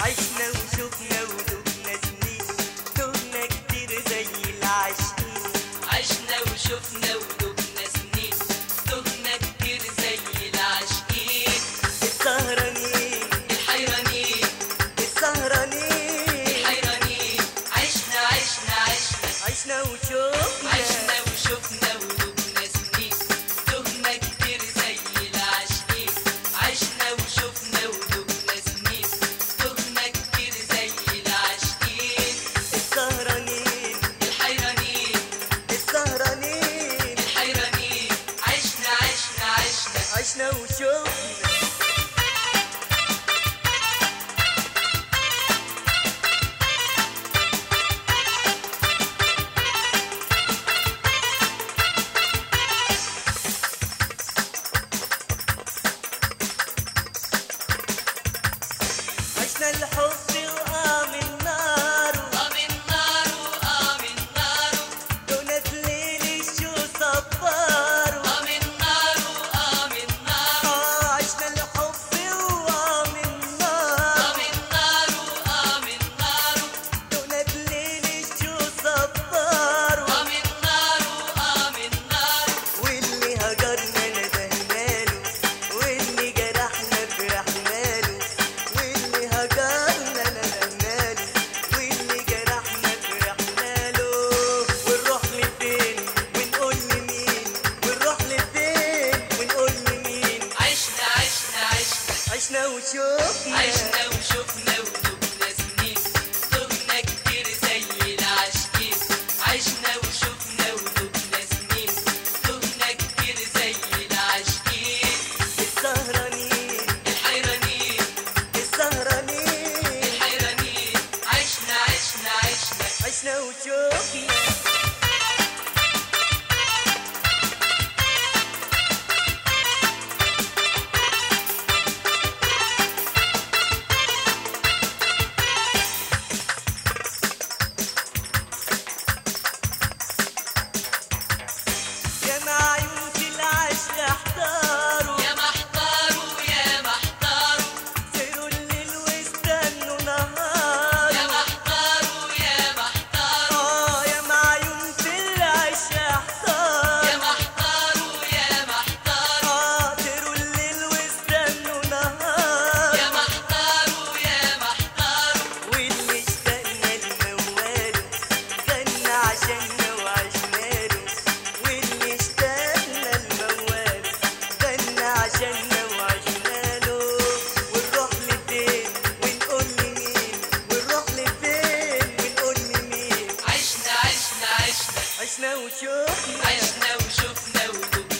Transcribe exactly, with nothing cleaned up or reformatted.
عشنا وشوفنا ودوبنا سنين، تهنا كتير زي العاشقين. عشنا وشوفنا ودوبنا سنين، تهنا كتير زي العاشقين. السهرانين الحيرانين السهرانين الحيرانين، عشنا عشنا عشنا عشنا وشوفنا عشنا وشوفنا ودوبنا سنين، تهنا كتير زي العاشقين. عشنا وشوفنا ودوبنا سنين، تهنا كتير زي العاشقين. السهرانين الحيرانين السهرانين الحيرانين، عشنا عشنا عشنا عشنا وشوفنا. عشنا الحب وقام النار، قام النار وقام النار، دونت ليلي شو صبار. قام النار وقام النار، آه عشنا الحب وقام النار، قام النار وقام النار، دونت ليلي شو صبار. قام النار وقام النار. واللي هجرنا ندهنا له، واللي جرحنا فرحنا له. واللي هجرنا ندهنا له، واللي جرحنا فرحنا له. ونروح لفين ونقول لمين، ونروح لفين ونقول لمين. عشنا عشنا عشنا عشنا وشوفنا عشنا وشوفنا ودوبنا سنين، تهنا كتير زي العاشقين. عشنا وشوفنا ودوبنا سنين، تهنا كتير زي العاشقين. السهرانين الحيرانين السهرانين الحيرانين، عشنا عشنا عشنا عشنا وشوفنا. يا معيون في العشق احتاروا، يا محتاروا يا محتاروا، سيروا الليل واستنوا نهار. يا محتاروا يا محتاروا، آه يا معيون في العشق يا احتاروا، محتاروا يا محتاروا، آه سيروا الليل واستنوا نهار. يا محتاروا يا محتاروا. واللي اشتقنا لمواله غنى عشاننا وعشناله. واللي اشتقنا لمواله غنى عشاننا وعشناله. ونروح لفين ونقول لمين، ونروح لفين ونقول لمين. عشنا عشنا عشنا عشنا وشوفنا عشنا وشوفنا ودوبنا